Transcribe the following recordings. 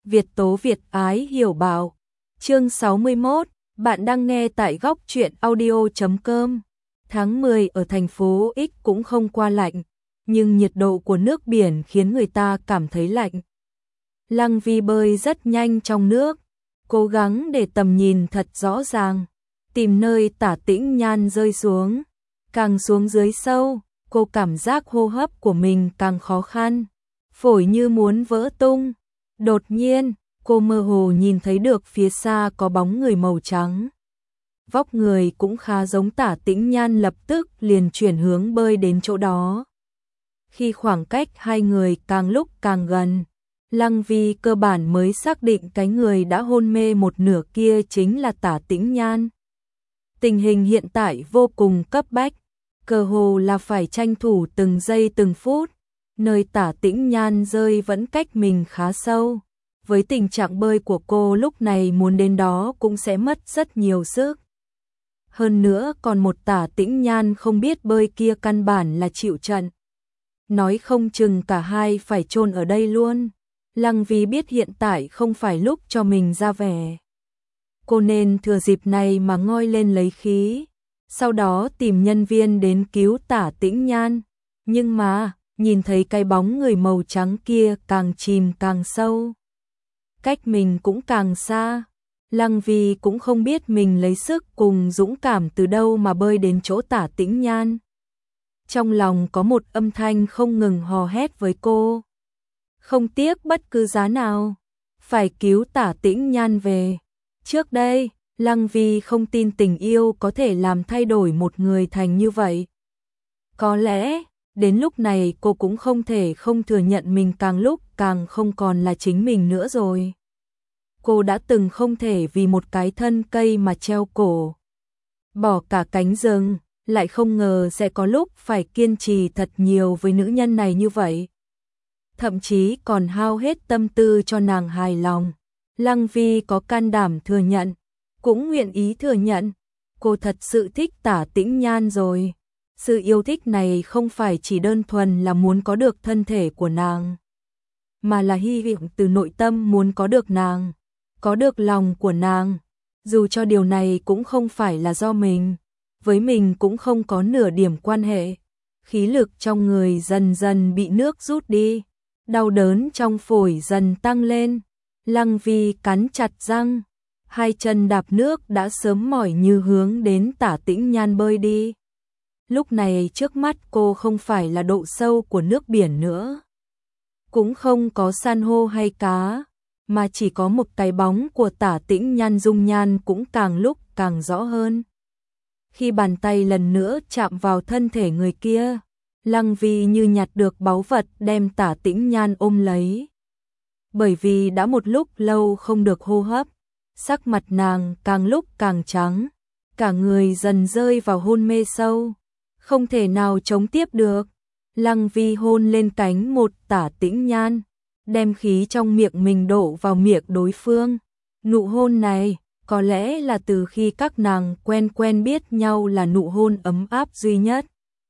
Việt tố Việt ái hiểu bảo. Chương 61, bạn đang nghe tại góc truyện audio.com. Tháng 10 ở thành phố X cũng không qua lạnh, nhưng nhiệt độ của nước biển khiến người ta cảm thấy lạnh. Lăng Vi bơi rất nhanh trong nước, cố gắng để tầm nhìn thật rõ ràng, tìm nơi Tả Tĩnh Nhan rơi xuống. Càng xuống dưới sâu, cô cảm giác hô hấp của mình càng khó khăn, phổi như muốn vỡ tung. Đột nhiên, cô mơ hồ nhìn thấy được phía xa có bóng người màu trắng. Vóc người cũng khá giống Tả Tĩnh Nhan, lập tức liền chuyển hướng bơi đến chỗ đó. Khi khoảng cách hai người càng lúc càng gần, Lăng Vi cơ bản mới xác định cái người đã hôn mê một nửa kia chính là Tả Tĩnh Nhan. Tình hình hiện tại vô cùng cấp bách, cơ hồ là phải tranh thủ từng giây từng phút. Nơi Tả Tĩnh Nhan rơi vẫn cách mình khá sâu. Với tình trạng bơi của cô lúc này muốn đến đó cũng sẽ mất rất nhiều sức. Hơn nữa còn một Tả Tĩnh Nhan không biết bơi kia căn bản là chịu trận. Nói không chừng cả hai phải chôn ở đây luôn. Lăng Vi biết hiện tại không phải lúc cho mình ra vẻ. Cô nên thừa dịp này mà ngoi lên lấy khí, sau đó tìm nhân viên đến cứu Tả Tĩnh Nhan. Nhưng mà, nhìn thấy cái bóng người màu trắng kia càng chìm càng sâu, cách mình cũng càng xa. Lăng Vi cũng không biết mình lấy sức cùng dũng cảm từ đâu mà bơi đến chỗ Tả Tĩnh Nhan. Trong lòng có một âm thanh không ngừng hò hét với cô, không tiếc bất cứ giá nào, phải cứu Tả Tĩnh Nhan về. Trước đây, Lăng Vi không tin tình yêu có thể làm thay đổi một người thành như vậy. Có lẽ, đến lúc này cô cũng không thể không thừa nhận mình càng lúc càng không còn là chính mình nữa rồi. Cô đã từng không thể vì một cái thân cây mà treo cổ, bỏ cả cánh rừng, lại không ngờ sẽ có lúc phải kiên trì thật nhiều với nữ nhân này như vậy. Thậm chí còn hao hết tâm tư cho nàng hài lòng. Lăng Vi có can đảm thừa nhận, cũng nguyện ý thừa nhận, cô thật sự thích Tả Tĩnh Nhan rồi. Sự yêu thích này không phải chỉ đơn thuần là muốn có được thân thể của nàng, mà là hy vọng từ nội tâm muốn có được nàng, có được lòng của nàng. Dù cho điều này cũng không phải là do mình, với mình cũng không có nửa điểm quan hệ. Khí lực trong người dần dần bị nước rút đi, đau đớn trong phổi dần tăng lên. Lăng Vi cắn chặt răng, hai chân đạp nước đã sớm mỏi như hướng đến Tả Tĩnh Nhan bơi đi. Lúc này trước mắt cô không phải là độ sâu của nước biển nữa, cũng không có san hô hay cá, mà chỉ có một cái bóng của Tả Tĩnh Nhan, dung nhan cũng càng lúc càng rõ hơn. Khi bàn tay lần nữa chạm vào thân thể người kia, Lăng Vi như nhặt được báu vật đem Tả Tĩnh Nhan ôm lấy. Bởi vì đã một lúc lâu không được hô hấp, sắc mặt nàng càng lúc càng trắng, cả người dần rơi vào hôn mê sâu, không thể nào chống tiếp được. Lăng Vi hôn lên cánh một Tả Tĩnh Nhan, đem khí trong miệng mình đổ vào miệng đối phương. Nụ hôn này, có lẽ là từ khi các nàng quen biết nhau là nụ hôn ấm áp duy nhất.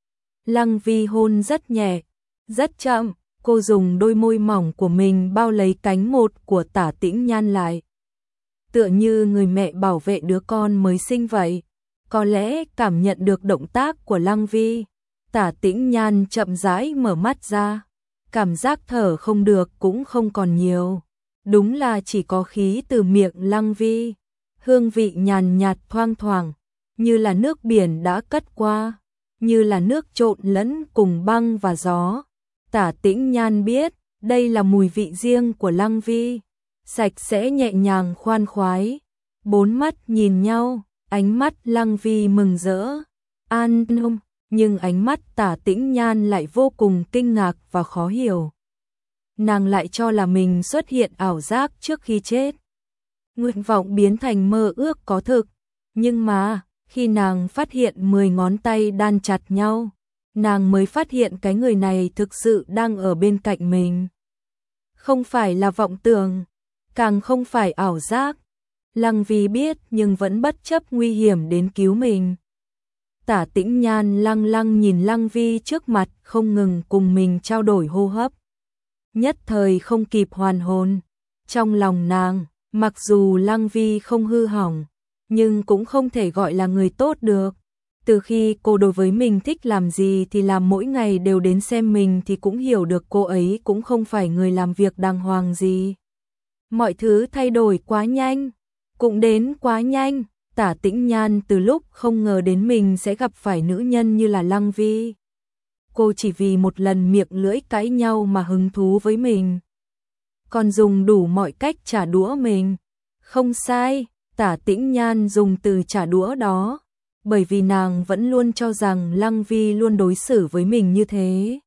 Lăng Vi hôn rất nhẹ, rất chậm, cô dùng đôi môi mỏng của mình bao lấy cánh một của Tả Tĩnh Nhan lại. Tựa như người mẹ bảo vệ đứa con mới sinh vậy. Có lẽ cảm nhận được động tác của Lăng Vi, Tả Tĩnh Nhan chậm rãi mở mắt ra, cảm giác thở không được cũng không còn nhiều. Đúng là chỉ có khí từ miệng Lăng Vi, hương vị nhàn nhạt thoang thoảng, như là nước biển đã cất qua, như là nước trộn lẫn cùng băng và gió. Tả Tĩnh Nhan biết, đây là mùi vị riêng của Lăng Vi, sạch sẽ nhẹ nhàng khoan khoái. Bốn mắt nhìn nhau, ánh mắt Lăng Vi mừng rỡ, an tâm, nhưng ánh mắt Tả Tĩnh Nhan lại vô cùng kinh ngạc và khó hiểu. Nàng lại cho là mình xuất hiện ảo giác trước khi chết. Nguyện vọng biến thành mơ ước có thực, nhưng mà, khi nàng phát hiện 10 ngón tay đan chặt nhau, nàng mới phát hiện cái người này thực sự đang ở bên cạnh mình. Không phải là vọng tưởng, càng không phải ảo giác. Lăng Vi biết nhưng vẫn bất chấp nguy hiểm đến cứu mình. Tả Tĩnh Nhan lăng lăng nhìn Lăng Vi trước mặt, không ngừng cùng mình trao đổi hô hấp. Nhất thời không kịp hoàn hồn, Trong lòng nàng, mặc dù Lăng Vi không hư hỏng, nhưng cũng không thể gọi là người tốt được. Từ khi cô đối với mình thích làm gì thì làm, mỗi ngày đều đến xem mình, thì cũng hiểu được cô ấy cũng không phải người làm việc đàng hoàng gì. Mọi thứ thay đổi quá nhanh, cũng đến quá nhanh. Tả Tĩnh Nhan từ lúc không ngờ đến mình sẽ gặp phải nữ nhân như là Lăng Vi. Cô chỉ vì một lần miệng lưỡi cãi nhau mà hứng thú với mình, còn dùng đủ mọi cách trả đũa mình. Không sai, Tả Tĩnh Nhan dùng từ trả đũa đó, bởi vì nàng vẫn luôn cho rằng Lăng Vi luôn đối xử với mình như thế.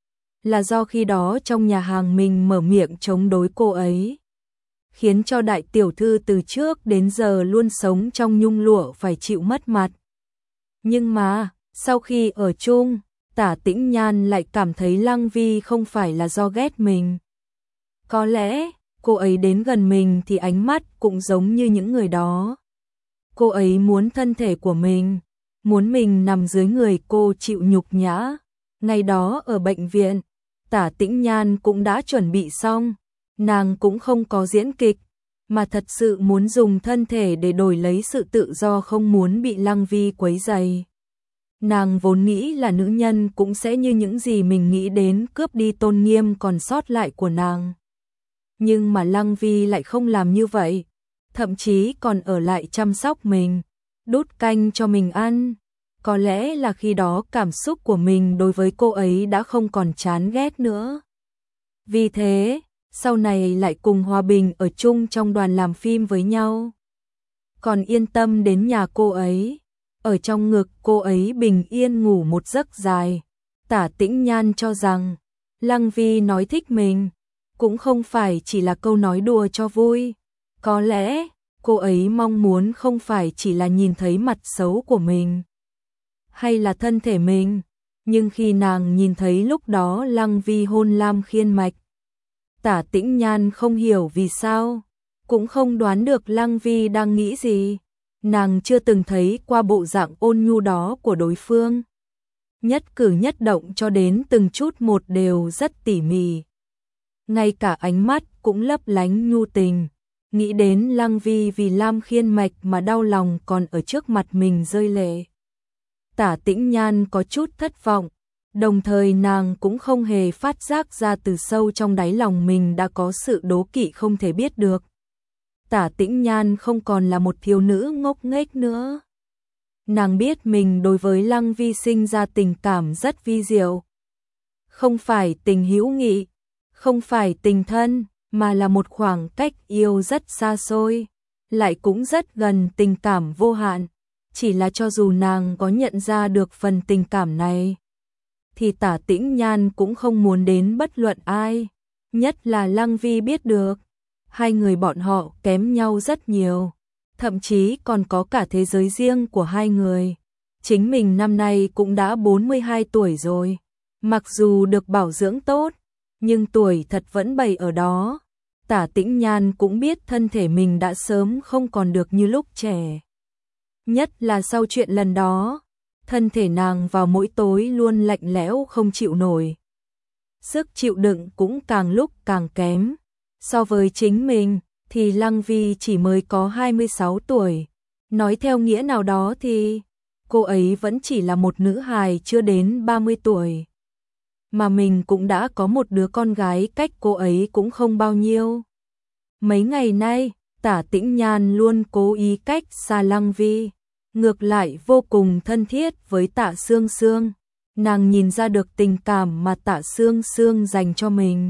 Là do khi đó trong nhà hàng mình mở miệng chống đối cô ấy, khiến cho đại tiểu thư từ trước đến giờ luôn sống trong nhung lụa phải chịu mất mặt. Nhưng mà, sau khi ở chung, Tả Tĩnh Nhan lại cảm thấy Lăng Vi không phải là do ghét mình. Có lẽ, cô ấy đến gần mình thì ánh mắt cũng giống như những người đó. Cô ấy muốn thân thể của mình, muốn mình nằm dưới người cô chịu nhục nhã. Ngày đó ở bệnh viện, Tả Tĩnh Nhan cũng đã chuẩn bị xong, nàng cũng không có diễn kịch, mà thật sự muốn dùng thân thể để đổi lấy sự tự do, không muốn bị Lăng Vi quấy rầy. Nàng vốn nghĩ là nữ nhân cũng sẽ như những gì mình nghĩ đến, cướp đi tôn nghiêm còn sót lại của nàng. Nhưng mà Lăng Vi lại không làm như vậy, thậm chí còn ở lại chăm sóc mình, đút canh cho mình ăn. Có lẽ là khi đó cảm xúc của mình đối với cô ấy đã không còn chán ghét nữa. Vì thế, sau này lại cùng hòa bình ở chung trong đoàn làm phim với nhau. Còn yên tâm đến nhà cô ấy, ở trong ngực cô ấy bình yên ngủ một giấc dài. Tả Tĩnh Nhan cho rằng, Lăng Vi nói thích mình, cũng không phải chỉ là câu nói đùa cho vui. Có lẽ, cô ấy mong muốn không phải chỉ là nhìn thấy mặt xấu của mình, hay là thân thể mình, nhưng khi nàng nhìn thấy lúc đó Lăng Vi hôn Lam Khiên Mạch, Tả Tĩnh Nhan không hiểu vì sao, cũng không đoán được Lăng Vi đang nghĩ gì. Nàng chưa từng thấy qua bộ dạng ôn nhu đó của đối phương. Nhất cử nhất động cho đến từng chút một đều rất tỉ mỉ. Ngay cả ánh mắt cũng lấp lánh nhu tình. Nghĩ đến Lăng Vi vì Lam Khiên Mạch mà đau lòng còn ở trước mặt mình rơi lệ. Tả Tĩnh Nhan có chút thất vọng, đồng thời nàng cũng không hề phát giác ra từ sâu trong đáy lòng mình đã có sự đố kỵ không thể biết được. Tả Tĩnh Nhan không còn là một thiếu nữ ngốc nghếch nữa. Nàng biết mình đối với Lăng Vi sinh ra tình cảm rất vi diệu. Không phải tình hữu nghị, không phải tình thân, mà là một khoảng cách yêu rất xa xôi, lại cũng rất gần tình cảm vô hạn. Chỉ là cho dù nàng có nhận ra được phần tình cảm này, thì Tả Tĩnh Nhan cũng không muốn đến bất luận ai, nhất là Lăng Vi biết được. Hai người bọn họ kém nhau rất nhiều, thậm chí còn có cả thế giới riêng của hai người. Chính mình năm nay cũng đã 42 tuổi rồi, mặc dù được bảo dưỡng tốt, nhưng tuổi thật vẫn bày ở đó. Tả Tĩnh Nhan cũng biết thân thể mình đã sớm không còn được như lúc trẻ. Nhất là sau chuyện lần đó, thân thể nàng vào mỗi tối luôn lạnh lẽo không chịu nổi. Sức chịu đựng cũng càng lúc càng kém. So với chính mình, thì Lăng Vi chỉ mới có 26 tuổi. Nói theo nghĩa nào đó thì, cô ấy vẫn chỉ là một nữ hài chưa đến 30 tuổi. Mà mình cũng đã có một đứa con gái cách cô ấy cũng không bao nhiêu. Mấy ngày nay, Tả Tĩnh Nhan luôn cố ý cách xa Lăng Vi, ngược lại vô cùng thân thiết với Tạ Sương Sương. Nàng nhìn ra được tình cảm mà Tạ Sương Sương dành cho mình,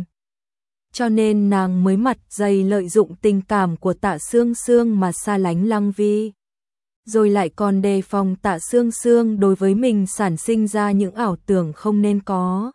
cho nên nàng mới mặt dày lợi dụng tình cảm của Tạ Sương Sương mà xa lánh Lăng Vi. Rồi lại còn đề phòng Tạ Sương Sương đối với mình sản sinh ra những ảo tưởng không nên có.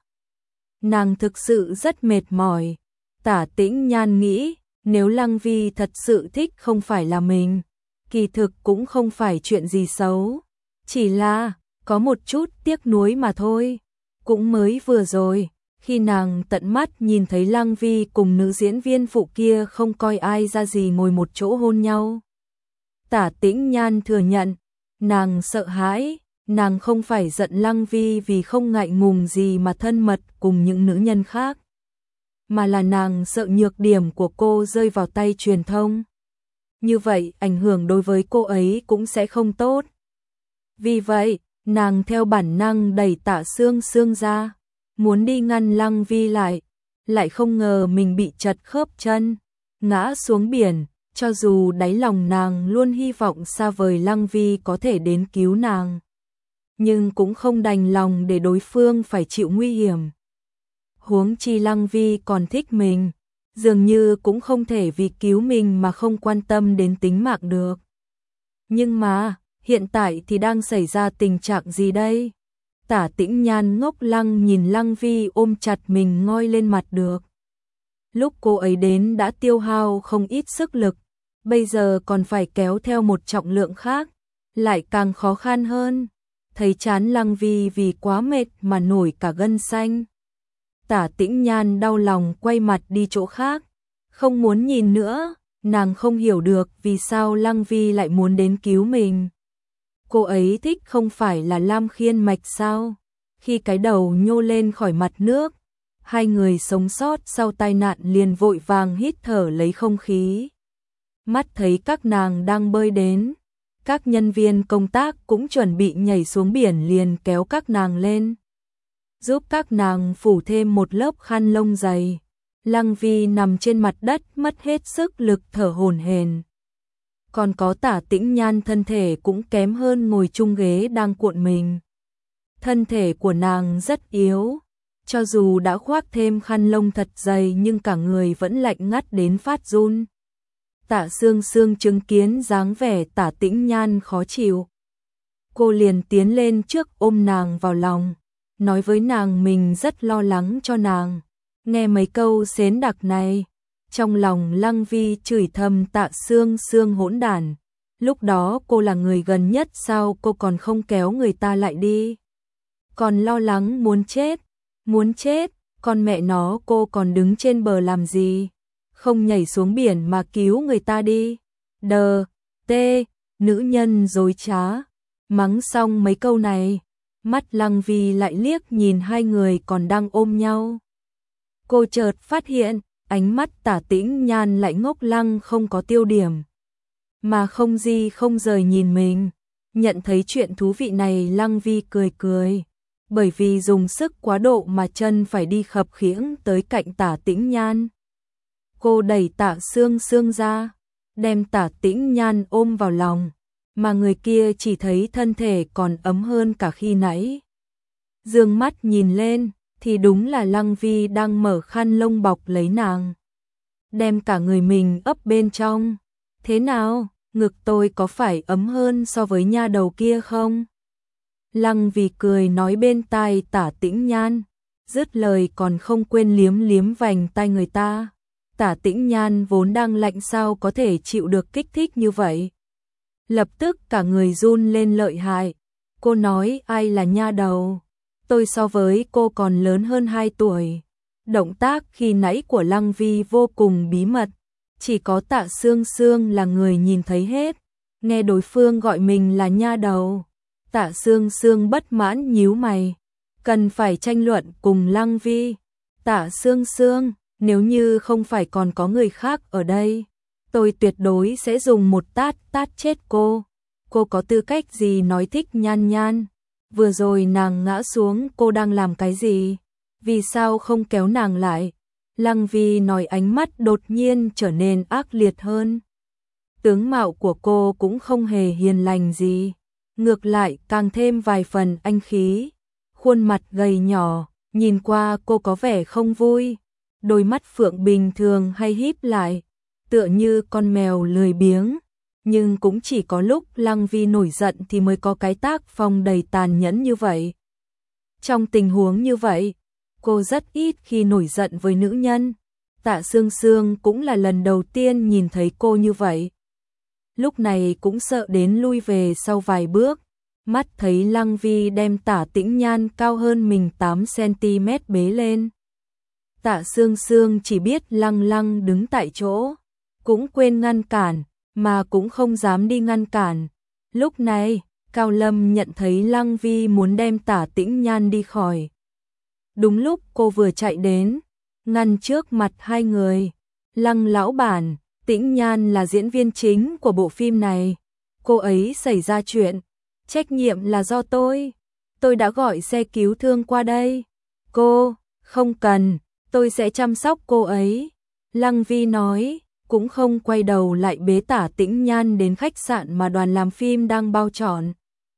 Nàng thực sự rất mệt mỏi. Tả Tĩnh Nhan nghĩ, nếu Lăng Vi thật sự thích không phải là mình, kỳ thực cũng không phải chuyện gì xấu. Chỉ là, có một chút tiếc nuối mà thôi. Cũng mới vừa rồi, khi nàng tận mắt nhìn thấy Lăng Vi cùng nữ diễn viên phụ kia không coi ai ra gì ngồi một chỗ hôn nhau. Tả Tĩnh Nhan thừa nhận, nàng sợ hãi, nàng không phải giận Lăng Vi vì không ngại ngùng gì mà thân mật cùng những nữ nhân khác, mà là nàng sợ nhược điểm của cô rơi vào tay truyền thông. Như vậy ảnh hưởng đối với cô ấy cũng sẽ không tốt. Vì vậy, nàng theo bản năng đẩy Tạ Sương Sương ra, muốn đi ngăn Lăng Vi lại không ngờ mình bị trật khớp chân, ngã xuống biển, cho dù đáy lòng nàng luôn hy vọng xa vời Lăng Vi có thể đến cứu nàng, nhưng cũng không đành lòng để đối phương phải chịu nguy hiểm. Huống chi Lăng Vi còn thích mình, dường như cũng không thể vì cứu mình mà không quan tâm đến tính mạng được. Nhưng mà, hiện tại thì đang xảy ra tình trạng gì đây? Tả Tĩnh Nhan ngốc lăng nhìn Lăng Vi ôm chặt mình ngoi lên mặt được. Lúc cô ấy đến đã tiêu hao không ít sức lực, bây giờ còn phải kéo theo một trọng lượng khác, lại càng khó khăn hơn. Thấy chán Lăng Vi vì quá mệt mà nổi cả gân xanh. Tả Tĩnh Nhan đau lòng quay mặt đi chỗ khác, không muốn nhìn nữa, nàng không hiểu được vì sao Lăng Vi lại muốn đến cứu mình. Cô ấy thích không phải là Lam Khiên Mạch sao? Khi cái đầu nhô lên khỏi mặt nước, hai người sống sót sau tai nạn liền vội vàng hít thở lấy không khí. Mắt thấy các nàng đang bơi đến, các nhân viên công tác cũng chuẩn bị nhảy xuống biển liền kéo các nàng lên, giúp các nàng phủ thêm một lớp khăn lông dày. Lăng Vi nằm trên mặt đất mất hết sức lực thở hổn hển. Còn có Tả Tĩnh Nhan thân thể cũng kém hơn ngồi chung ghế đang cuộn mình. Thân thể của nàng rất yếu, cho dù đã khoác thêm khăn lông thật dày nhưng cả người vẫn lạnh ngắt đến phát run. Tạ Sương Sương chứng kiến dáng vẻ Tả Tĩnh Nhan khó chịu. Cô liền tiến lên trước ôm nàng vào lòng, nói với nàng mình rất lo lắng cho nàng. Nghe mấy câu xến đặc này, trong lòng Lăng Vi chửi thầm Tạ Sương Sương hỗn đản. Lúc đó cô là người gần nhất sao cô còn không kéo người ta lại đi. Còn lo lắng muốn chết, con mẹ nó cô còn đứng trên bờ làm gì? Không nhảy xuống biển mà cứu người ta đi. Nữ nhân dối trá. Mắng xong mấy câu này, mắt Lăng Vi lại liếc nhìn hai người còn đang ôm nhau. Cô chợt phát hiện, ánh mắt Tả Tĩnh Nhan lại ngốc lăng không có tiêu điểm, mà không gì không rời nhìn mình. Nhận thấy chuyện thú vị này Lăng Vi cười cười, bởi vì dùng sức quá độ mà chân phải đi khập khiễng tới cạnh Tả Tĩnh Nhan. Cô đẩy Tạ Sương Sương ra, đem Tả Tĩnh Nhan ôm vào lòng, mà người kia chỉ thấy thân thể còn ấm hơn cả khi nãy. Dương mắt nhìn lên, thì đúng là Lăng Vi đang mở khăn lông bọc lấy nàng, đem cả người mình ấp bên trong. Thế nào, ngực tôi có phải ấm hơn so với nha đầu kia không? Lăng Vi cười nói bên tai Tả Tĩnh Nhan, dứt lời còn không quên liếm liếm vành tai người ta. Tả Tĩnh Nhan vốn đang lạnh sao có thể chịu được kích thích như vậy. Lập tức cả người run lên lợi hại. Cô nói ai là nha đầu? Tôi so với cô còn lớn hơn 2 tuổi. Động tác khi nãy của Lăng Vi vô cùng bí mật, chỉ có Tạ Sương Sương là người nhìn thấy hết. Nghe đối phương gọi mình là nha đầu, Tạ Sương Sương bất mãn nhíu mày, cần phải tranh luận cùng Lăng Vi. Tạ Sương Sương, nếu như không phải còn có người khác ở đây, tôi tuyệt đối sẽ dùng một tát chết cô. Cô có tư cách gì nói thích Nhan Nhan? Vừa rồi nàng ngã xuống cô đang làm cái gì? Vì sao không kéo nàng lại? Lăng Vi nói ánh mắt đột nhiên trở nên ác liệt hơn. Tướng mạo của cô cũng không hề hiền lành gì, ngược lại càng thêm vài phần anh khí. Khuôn mặt gầy nhỏ, nhìn qua cô có vẻ không vui. Đôi mắt phượng bình thường hay híp lại, tựa như con mèo lười biếng. Nhưng cũng chỉ có lúc Lăng Vi nổi giận thì mới có cái tác phong đầy tàn nhẫn như vậy. Trong tình huống như vậy, cô rất ít khi nổi giận với nữ nhân. Tạ Sương Sương cũng là lần đầu tiên nhìn thấy cô như vậy. Lúc này cũng sợ đến lui về sau vài bước, mắt thấy Lăng Vi đem Tả Tĩnh Nhan cao hơn mình 8 cm bế lên. Tạ Sương Sương chỉ biết lăng lăng đứng tại chỗ, cũng quên ngăn cản, mà cũng không dám đi ngăn cản. Lúc này, Cao Lâm nhận thấy Lăng Vi muốn đem Tả Tĩnh Nhan đi khỏi. Đúng lúc cô vừa chạy đến, ngăn trước mặt hai người. Lăng lão bản, Tĩnh Nhan là diễn viên chính của bộ phim này. Cô ấy xảy ra chuyện, trách nhiệm là do tôi đã gọi xe cứu thương qua đây. Cô, không cần, tôi sẽ chăm sóc cô ấy. Lăng Vi nói, cũng không quay đầu lại bế Tả Tĩnh Nhan đến khách sạn mà đoàn làm phim đang bao trọn.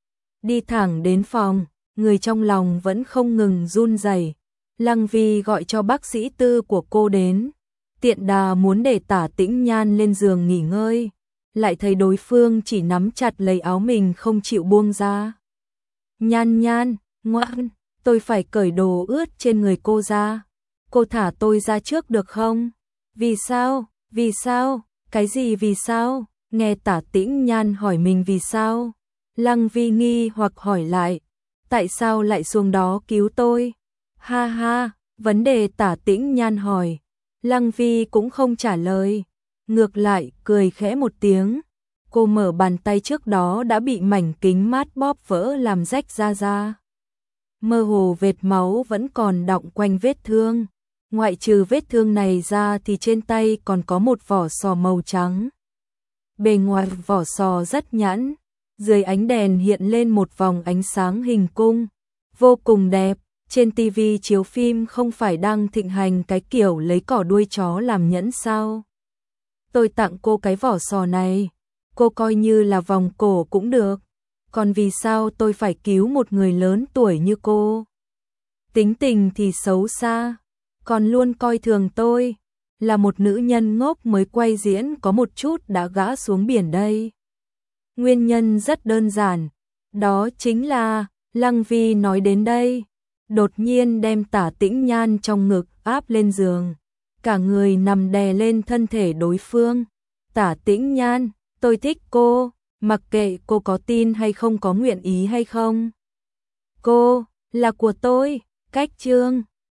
Đi thẳng đến phòng, người trong lòng vẫn không ngừng run rẩy. Lăng Vi gọi cho bác sĩ tư của cô đến, tiện đà muốn để Tả Tĩnh Nhan lên giường nghỉ ngơi, lại thấy đối phương chỉ nắm chặt lấy áo mình không chịu buông ra. Nhan Nhan, ngoan, tôi phải cởi đồ ướt trên người cô ra. Cô thả tôi ra trước được không? Vì sao? Vì sao? Cái gì vì sao? Nghe Tả Tĩnh Nhan hỏi mình vì sao? Lăng Vi nghi hoặc hỏi lại, tại sao lại xuống đó cứu tôi? Ha ha, vấn đề Tả Tĩnh Nhan hỏi, Lăng Vi cũng không trả lời, ngược lại cười khẽ một tiếng. Cô mở bàn tay trước đó đã bị mảnh kính mát bóp vỡ làm rách ra. Mơ hồ vệt máu vẫn còn đọng quanh vết thương. Ngoại trừ vết thương này ra thì trên tay còn có một vỏ sò màu trắng. Bề ngoài vỏ sò rất nhẵn, dưới ánh đèn hiện lên một vòng ánh sáng hình cung, vô cùng đẹp. Trên TV chiếu phim không phải đang thịnh hành cái kiểu lấy cỏ đuôi chó làm nhẫn sao? Tôi tặng cô cái vỏ sò này, cô coi như là vòng cổ cũng được. Còn vì sao tôi phải cứu một người lớn tuổi như cô? Tính tình thì xấu xa, còn luôn coi thường tôi, là một nữ nhân ngốc mới quay diễn có một chút đã gã xuống biển đây. Nguyên nhân rất đơn giản, đó chính là, Lăng Vi nói đến đây, đột nhiên đem Tả Tĩnh Nhan trong ngực áp lên giường, cả người nằm đè lên thân thể đối phương. Tả Tĩnh Nhan, tôi thích cô, mặc kệ cô có tin hay không, có nguyện ý hay không. Cô, là của tôi, cách chương